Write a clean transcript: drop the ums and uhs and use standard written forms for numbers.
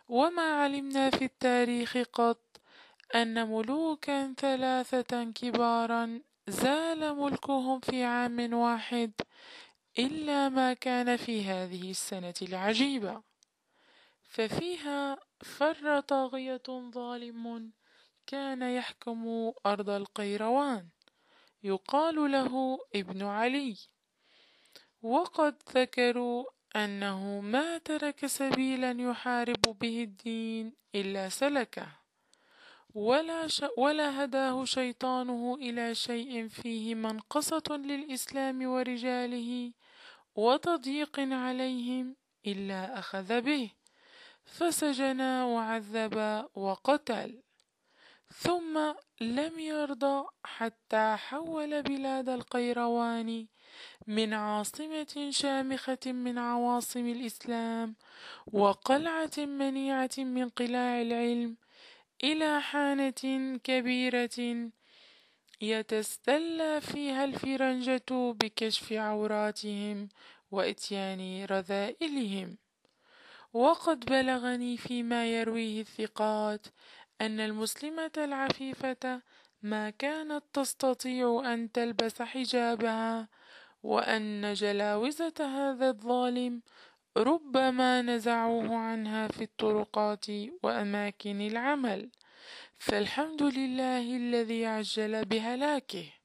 وما علمنا في التاريخ قط أن ملوكا ثلاثة كبارا زال ملكهم في عام واحد إلا ما كان في هذه السنة العجيبة، ففيها فر طاغية ظالم كان يحكم أرض القيروان يقال له ابن علي. وقد ذكروا أنه ما ترك سبيلا يحارب به الدين إلا سلكه، ولا هداه شيطانه إلى شيء فيه منقصة للإسلام ورجاله وتضييق عليهم إلا أخذ به، فسجن وعذب وقتل، ثم لم يرضى حتى حول بلاد القيروان من عاصمة شامخة من عواصم الإسلام وقلعة منيعة من قلاع العلم إلى حانة كبيرة يتسلى فيها الفرنجة بكشف عوراتهم وإتيان رذائلهم. وقد بلغني فيما يرويه الثقات أن المسلمة العفيفة ما كانت تستطيع أن تلبس حجابها، وأن جلاوزة هذا الظالم ربما نزعوه عنها في الطرقات وأماكن العمل، فالحمد لله الذي عجل بهلاكه.